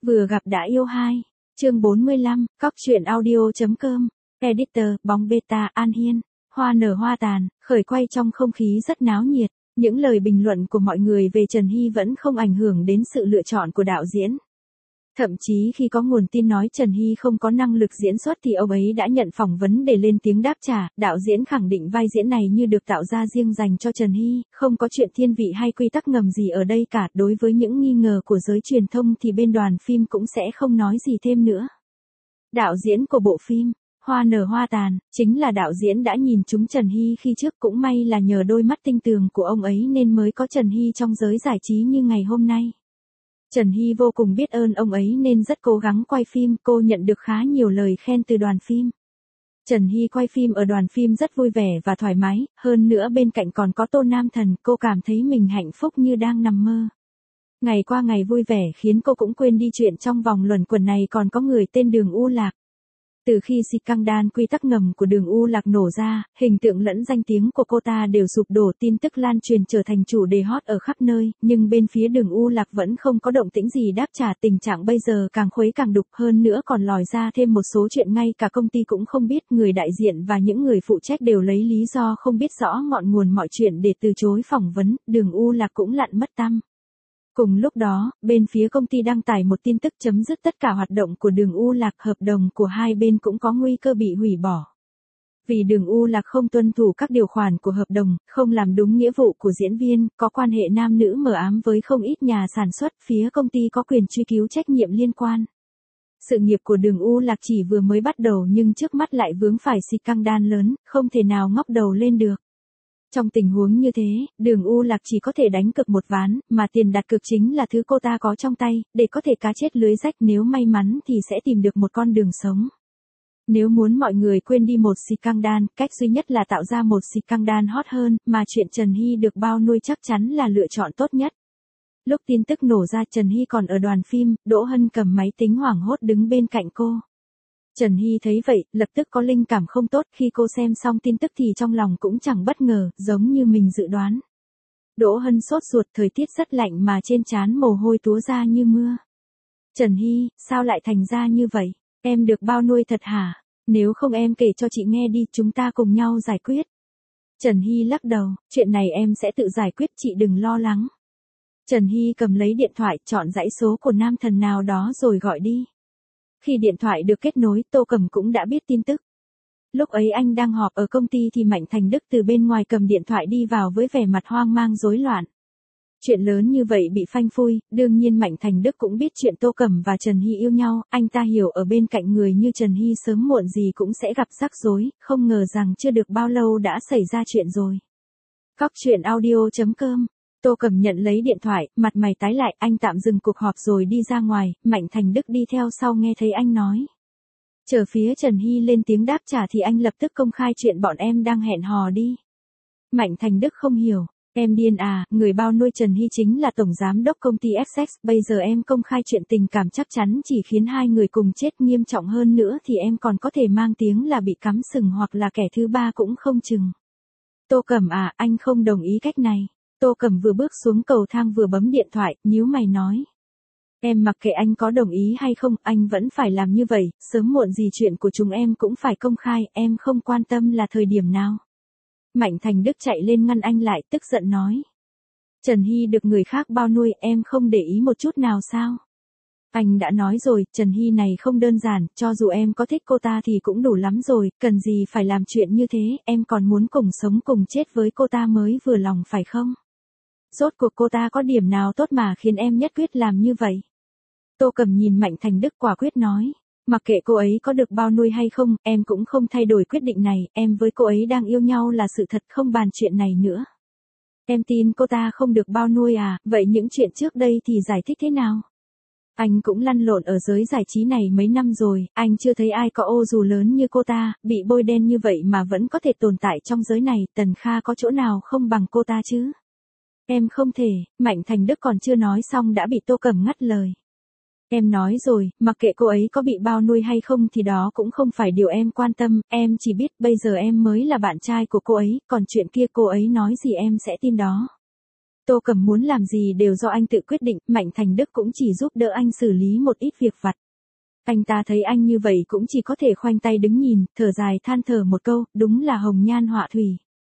Vừa gặp đã yêu hai. Chương 45, Cóc truyện audio.com. Editor, bóng beta, An Hiên. Hoa nở hoa tàn, khởi quay trong không khí rất náo nhiệt. Những lời bình luận của mọi người về Trần Hy vẫn không ảnh hưởng đến sự lựa chọn của đạo diễn. Thậm chí khi có nguồn tin nói Trần Hy không có năng lực diễn xuất thì ông ấy đã nhận phỏng vấn để lên tiếng đáp trả. Đạo diễn khẳng định vai diễn này như được tạo ra riêng dành cho Trần Hy, không có chuyện thiên vị hay quy tắc ngầm gì ở đây cả. Đối với những nghi ngờ của giới truyền thông thì bên đoàn phim cũng sẽ không nói gì thêm nữa. Đạo diễn của bộ phim Hoa nở hoa tàn chính là đạo diễn đã nhìn trúng Trần Hy khi trước, cũng may là nhờ đôi mắt tinh tường của ông ấy nên mới có Trần Hy trong giới giải trí như ngày hôm nay. Trần Hy vô cùng biết ơn ông ấy nên rất cố gắng quay phim, cô nhận được khá nhiều lời khen từ đoàn phim. Trần Hy quay phim ở đoàn phim rất vui vẻ và thoải mái, hơn nữa bên cạnh còn có Tô Nam Thần, cô cảm thấy mình hạnh phúc như đang nằm mơ. Ngày qua ngày vui vẻ khiến cô cũng quên đi chuyện trong vòng luẩn quẩn này còn có người tên Đường U Lạc. Từ khi scandal quy tắc ngầm của Đường U Lạc nổ ra, hình tượng lẫn danh tiếng của cô ta đều sụp đổ, tin tức lan truyền trở thành chủ đề hot ở khắp nơi, nhưng bên phía Đường U Lạc vẫn không có động tĩnh gì đáp trả. Tình trạng bây giờ càng khuấy càng đục, hơn nữa còn lòi ra thêm một số chuyện ngay cả công ty cũng không biết, người đại diện và những người phụ trách đều lấy lý do không biết rõ ngọn nguồn mọi chuyện để từ chối phỏng vấn. Đường U Lạc cũng lặn mất tăm. Cùng lúc đó, bên phía công ty đăng tải một tin tức chấm dứt tất cả hoạt động của Đường U Lạc, hợp đồng của hai bên cũng có nguy cơ bị hủy bỏ. Vì Đường U Lạc không tuân thủ các điều khoản của hợp đồng, không làm đúng nghĩa vụ của diễn viên, có quan hệ nam nữ mờ ám với không ít nhà sản xuất, phía công ty có quyền truy cứu trách nhiệm liên quan. Sự nghiệp của Đường U Lạc chỉ vừa mới bắt đầu nhưng trước mắt lại vướng phải scandal lớn, không thể nào ngóc đầu lên được. Trong tình huống như thế, Đường U Lạc chỉ có thể đánh cược một ván, mà tiền đặt cược chính là thứ cô ta có trong tay, để có thể cá chết lưới rách, nếu may mắn thì sẽ tìm được một con đường sống. Nếu muốn mọi người quên đi một scandal, cách duy nhất là tạo ra một scandal hot hơn, mà chuyện Trần Hy được bao nuôi chắc chắn là lựa chọn tốt nhất. Lúc tin tức nổ ra Trần Hy còn ở đoàn phim, Đỗ Hân cầm máy tính hoảng hốt đứng bên cạnh cô. Trần Hy thấy vậy, lập tức có linh cảm không tốt, khi cô xem xong tin tức thì trong lòng cũng chẳng bất ngờ, giống như mình dự đoán. Đỗ Hân sốt ruột, thời tiết rất lạnh mà trên trán mồ hôi túa ra như mưa. Trần Hy, sao lại thành ra như vậy? Em được bao nuôi thật hả? Nếu không em kể cho chị nghe đi, chúng ta cùng nhau giải quyết. Trần Hy lắc đầu, chuyện này em sẽ tự giải quyết, chị đừng lo lắng. Trần Hy cầm lấy điện thoại, chọn dãy số của nam thần nào đó rồi gọi đi. Khi điện thoại được kết nối, Tô Cầm cũng đã biết tin tức. Lúc ấy anh đang họp ở công ty thì Mạnh Thành Đức từ bên ngoài cầm điện thoại đi vào với vẻ mặt hoang mang rối loạn. Chuyện lớn như vậy bị phanh phui, đương nhiên Mạnh Thành Đức cũng biết chuyện Tô Cầm và Trần Hy yêu nhau, anh ta hiểu ở bên cạnh người như Trần Hy sớm muộn gì cũng sẽ gặp rắc rối, không ngờ rằng chưa được bao lâu đã xảy ra chuyện rồi. Cóc truyện audio.com. Tô Cầm nhận lấy điện thoại, mặt mày tái lại, anh tạm dừng cuộc họp rồi đi ra ngoài, Mạnh Thành Đức đi theo sau nghe thấy anh nói. Chờ phía Trần Hy lên tiếng đáp trả thì anh lập tức công khai chuyện bọn em đang hẹn hò đi. Mạnh Thành Đức không hiểu, em điên à, người bao nuôi Trần Hy chính là tổng giám đốc công ty Essex, bây giờ em công khai chuyện tình cảm chắc chắn chỉ khiến hai người cùng chết, nghiêm trọng hơn nữa thì em còn có thể mang tiếng là bị cắm sừng hoặc là kẻ thứ ba cũng không chừng. Tô Cầm à, anh không đồng ý cách này. Tô Cầm vừa bước xuống cầu thang vừa bấm điện thoại, nhíu mày nói. Em mặc kệ anh có đồng ý hay không, anh vẫn phải làm như vậy, sớm muộn gì chuyện của chúng em cũng phải công khai, em không quan tâm là thời điểm nào. Mạnh Thành Đức chạy lên ngăn anh lại, tức giận nói. Trần Hy được người khác bao nuôi, em không để ý một chút nào sao? Anh đã nói rồi, Trần Hy này không đơn giản, cho dù em có thích cô ta thì cũng đủ lắm rồi, cần gì phải làm chuyện như thế, em còn muốn cùng sống cùng chết với cô ta mới vừa lòng phải không? Rốt cuộc cô ta có điểm nào tốt mà khiến em nhất quyết làm như vậy? Tô Cầm nhìn Mạnh Thành Đức quả quyết nói. Mặc kệ cô ấy có được bao nuôi hay không, em cũng không thay đổi quyết định này, em với cô ấy đang yêu nhau là sự thật, không bàn chuyện này nữa. Em tin cô ta không được bao nuôi à, vậy những chuyện trước đây thì giải thích thế nào? Anh cũng lăn lộn ở giới giải trí này mấy năm rồi, anh chưa thấy ai có ô dù lớn như cô ta, bị bôi đen như vậy mà vẫn có thể tồn tại trong giới này, Tần Kha có chỗ nào không bằng cô ta chứ? Em không thể, Mạnh Thành Đức còn chưa nói xong đã bị Tô Cầm ngắt lời. Em nói rồi, mặc kệ cô ấy có bị bao nuôi hay không thì đó cũng không phải điều em quan tâm, em chỉ biết bây giờ em mới là bạn trai của cô ấy, còn chuyện kia cô ấy nói gì em sẽ tin đó. Tô Cẩm muốn làm gì đều do anh tự quyết định, Mạnh Thành Đức cũng chỉ giúp đỡ anh xử lý một ít việc vặt. Anh ta thấy anh như vậy cũng chỉ có thể khoanh tay đứng nhìn, thở dài than thở một câu, đúng là hồng nhan họa thủy.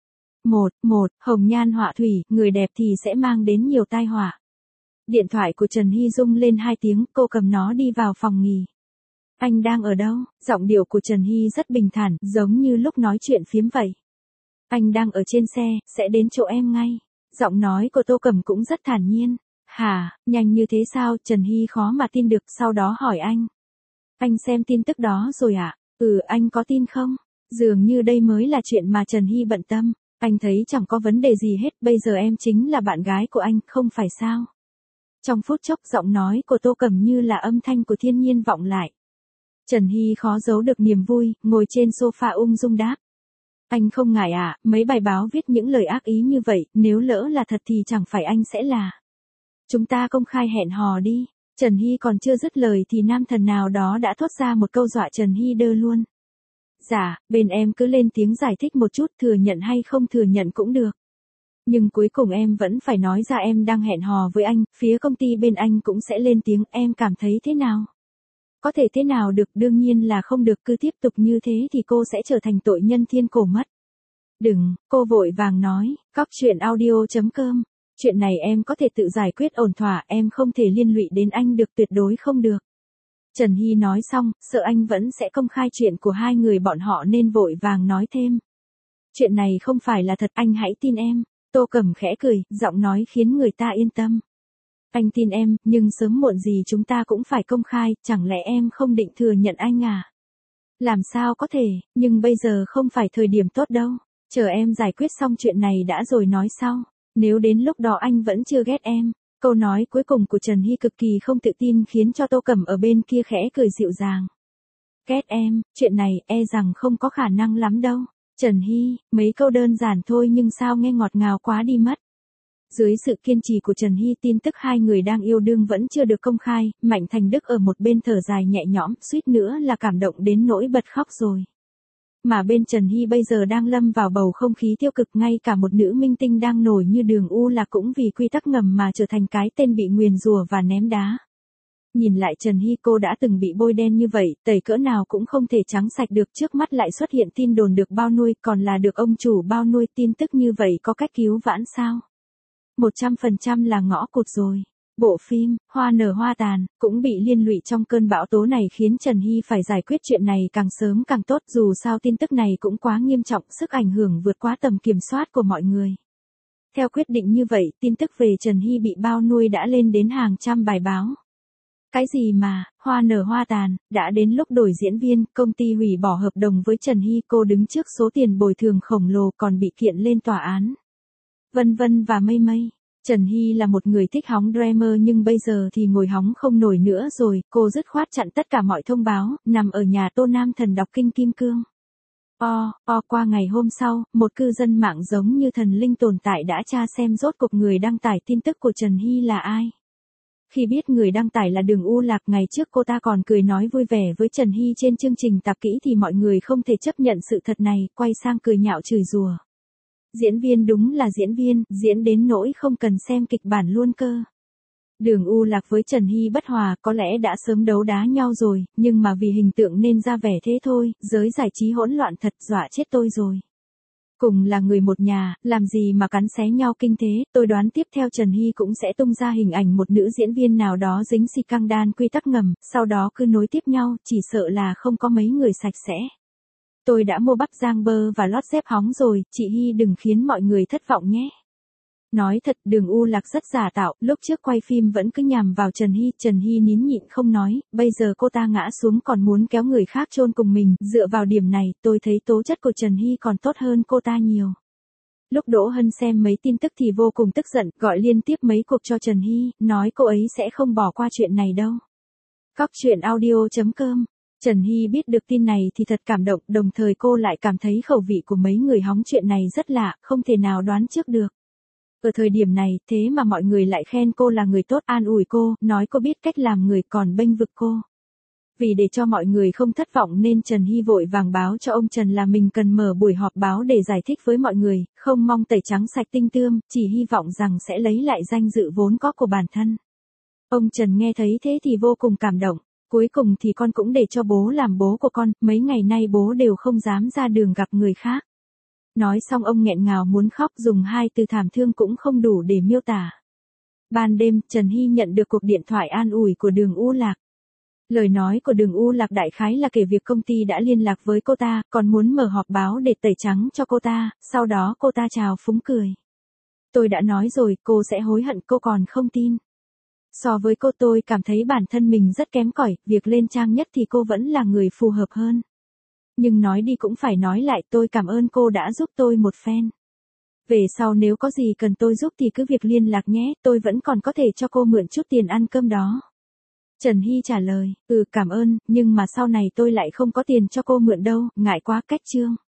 Hồng nhan họa thủy, người đẹp thì sẽ mang đến nhiều tai họa. Điện thoại của Trần Hy rung lên 2 tiếng, cô cầm nó đi vào phòng nghỉ. Anh đang ở đâu? Giọng điệu của Trần Hy rất bình thản, giống như lúc nói chuyện phiếm vậy. Anh đang ở trên xe, sẽ đến chỗ em ngay. Giọng nói của Tô Cẩm cũng rất thản nhiên. Hả, nhanh như thế sao? Trần Hy khó mà tin được, sau đó hỏi anh. Anh xem tin tức đó rồi ạ? Anh có tin không? Dường như đây mới là chuyện mà Trần Hy bận tâm. Anh thấy chẳng có vấn đề gì hết, bây giờ em chính là bạn gái của anh, không phải sao? Trong phút chốc giọng nói của Tô Cẩm như là âm thanh của thiên nhiên vọng lại. Trần Hy khó giấu được niềm vui, ngồi trên sofa ung dung đáp. Anh không ngại à, mấy bài báo viết những lời ác ý như vậy, nếu lỡ là thật thì chẳng phải anh sẽ là. Chúng ta công khai hẹn hò đi. Trần Hy còn chưa dứt lời thì nam thần nào đó đã thốt ra một câu dọa Trần Hy đơ luôn. Dạ, bên em cứ lên tiếng giải thích một chút, thừa nhận hay không thừa nhận cũng được. Nhưng cuối cùng em vẫn phải nói ra em đang hẹn hò với anh, phía công ty bên anh cũng sẽ lên tiếng, em cảm thấy thế nào? Có thể thế nào được, đương nhiên là không được, cứ tiếp tục như thế thì cô sẽ trở thành tội nhân thiên cổ mất. Đừng, cô vội vàng nói, cóc truyện audio.com. Chuyện này em có thể tự giải quyết ổn thỏa, em không thể liên lụy đến anh được, tuyệt đối không được. Trần Hy nói xong, sợ anh vẫn sẽ công khai chuyện của hai người bọn họ nên vội vàng nói thêm. Chuyện này không phải là thật, anh hãy tin em. Tô Cẩm khẽ cười, giọng nói khiến người ta yên tâm. Anh tin em, nhưng sớm muộn gì chúng ta cũng phải công khai, chẳng lẽ em không định thừa nhận anh à? Làm sao có thể, nhưng bây giờ không phải thời điểm tốt đâu. Chờ em giải quyết xong chuyện này đã rồi nói sau. Nếu đến lúc đó anh vẫn chưa ghét em. Câu nói cuối cùng của Trần Hy cực kỳ không tự tin khiến cho Tô Cẩm ở bên kia khẽ cười dịu dàng. Ghét em, chuyện này e rằng không có khả năng lắm đâu. Trần Hy, mấy câu đơn giản thôi nhưng sao nghe ngọt ngào quá đi mất. Dưới sự kiên trì của Trần Hy, tin tức hai người đang yêu đương vẫn chưa được công khai, Mạnh Thành Đức ở một bên thở dài nhẹ nhõm, suýt nữa là cảm động đến nỗi bật khóc rồi. Mà bên Trần Hy bây giờ đang lâm vào bầu không khí tiêu cực, ngay cả một nữ minh tinh đang nổi như Đường U Lạc cũng vì quy tắc ngầm mà trở thành cái tên bị nguyền rủa và ném đá. Nhìn lại Trần Hy, cô đã từng bị bôi đen như vậy, tẩy cỡ nào cũng không thể trắng sạch được, trước mắt lại xuất hiện tin đồn được bao nuôi, còn là được ông chủ bao nuôi, tin tức như vậy có cách cứu vãn sao? 100% là ngõ cụt rồi. Bộ phim, Hoa nở hoa tàn, cũng bị liên lụy trong cơn bão tố này khiến Trần Hy phải giải quyết chuyện này càng sớm càng tốt, dù sao tin tức này cũng quá nghiêm trọng, sức ảnh hưởng vượt quá tầm kiểm soát của mọi người. Theo quyết định như vậy, tin tức về Trần Hy bị bao nuôi đã lên đến hàng trăm bài báo. Cái gì mà, hoa nở hoa tàn, đã đến lúc đổi diễn viên, công ty hủy bỏ hợp đồng với Trần Hy, cô đứng trước số tiền bồi thường khổng lồ còn bị kiện lên tòa án. Vân vân và mây mây. Trần Hy là một người thích hóng drama nhưng bây giờ thì ngồi hóng không nổi nữa rồi, cô dứt khoát chặn tất cả mọi thông báo, nằm ở nhà Tô Nam Thần đọc kinh kim cương. Qua ngày hôm sau, một cư dân mạng giống như thần linh tồn tại đã tra xem rốt cuộc người đăng tải tin tức của Trần Hy là ai. Khi biết người đăng tải là Đường U Lạc, ngày trước cô ta còn cười nói vui vẻ với Trần Hy trên chương trình tạp kỹ thì mọi người không thể chấp nhận sự thật này, quay sang cười nhạo chửi rủa. Diễn viên đúng là diễn viên, diễn đến nỗi không cần xem kịch bản luôn cơ. Đường U Lạc với Trần Hy bất hòa, có lẽ đã sớm đấu đá nhau rồi, nhưng mà vì hình tượng nên ra vẻ thế thôi, giới giải trí hỗn loạn thật, dọa chết tôi rồi. Cùng là người một nhà, làm gì mà cắn xé nhau kinh thế, tôi đoán tiếp theo Trần Hy cũng sẽ tung ra hình ảnh một nữ diễn viên nào đó dính scandal quy tắc ngầm, sau đó cứ nối tiếp nhau, chỉ sợ là không có mấy người sạch sẽ. Tôi đã mua bắp rang bơ và lót dép hóng rồi, chị Hy đừng khiến mọi người thất vọng nhé. Nói thật, Đường U Lạc rất giả tạo, lúc trước quay phim vẫn cứ nhằm vào Trần Hy nín nhịn không nói, bây giờ cô ta ngã xuống còn muốn kéo người khác chôn cùng mình, dựa vào điểm này, tôi thấy tố chất của Trần Hy còn tốt hơn cô ta nhiều. Lúc Đỗ Hân xem mấy tin tức thì vô cùng tức giận, gọi liên tiếp mấy cuộc cho Trần Hy, nói cô ấy sẽ không bỏ qua chuyện này đâu. Cóc truyện audio.com. Trần Hy biết được tin này thì thật cảm động, đồng thời cô lại cảm thấy khẩu vị của mấy người hóng chuyện này rất lạ, không thể nào đoán trước được. Ở thời điểm này, thế mà mọi người lại khen cô là người tốt, an ủi cô, nói cô biết cách làm người, còn bênh vực cô. Vì để cho mọi người không thất vọng nên Trần Hy vội vàng báo cho ông Trần là mình cần mở buổi họp báo để giải thích với mọi người, không mong tẩy trắng sạch tinh tươm, chỉ hy vọng rằng sẽ lấy lại danh dự vốn có của bản thân. Ông Trần nghe thấy thế thì vô cùng cảm động, cuối cùng thì con cũng để cho bố làm bố của con, mấy ngày nay bố đều không dám ra đường gặp người khác. Nói xong ông nghẹn ngào muốn khóc, dùng 2 từ thảm thương cũng không đủ để miêu tả. Ban đêm, Trần Hy nhận được cuộc điện thoại an ủi của Đường U Lạc. Lời nói của Đường U Lạc đại khái là kể việc công ty đã liên lạc với cô ta, còn muốn mở họp báo để tẩy trắng cho cô ta, sau đó cô ta chào phúng cười. Tôi đã nói rồi, cô sẽ hối hận, cô còn không tin. So với cô tôi cảm thấy bản thân mình rất kém cỏi, việc lên trang nhất thì cô vẫn là người phù hợp hơn. Nhưng nói đi cũng phải nói lại, tôi cảm ơn cô đã giúp tôi một phen. Về sau nếu có gì cần tôi giúp thì cứ việc liên lạc nhé, tôi vẫn còn có thể cho cô mượn chút tiền ăn cơm đó. Trần Hy trả lời, cảm ơn, nhưng mà sau này tôi lại không có tiền cho cô mượn đâu, ngại quá, cách chương.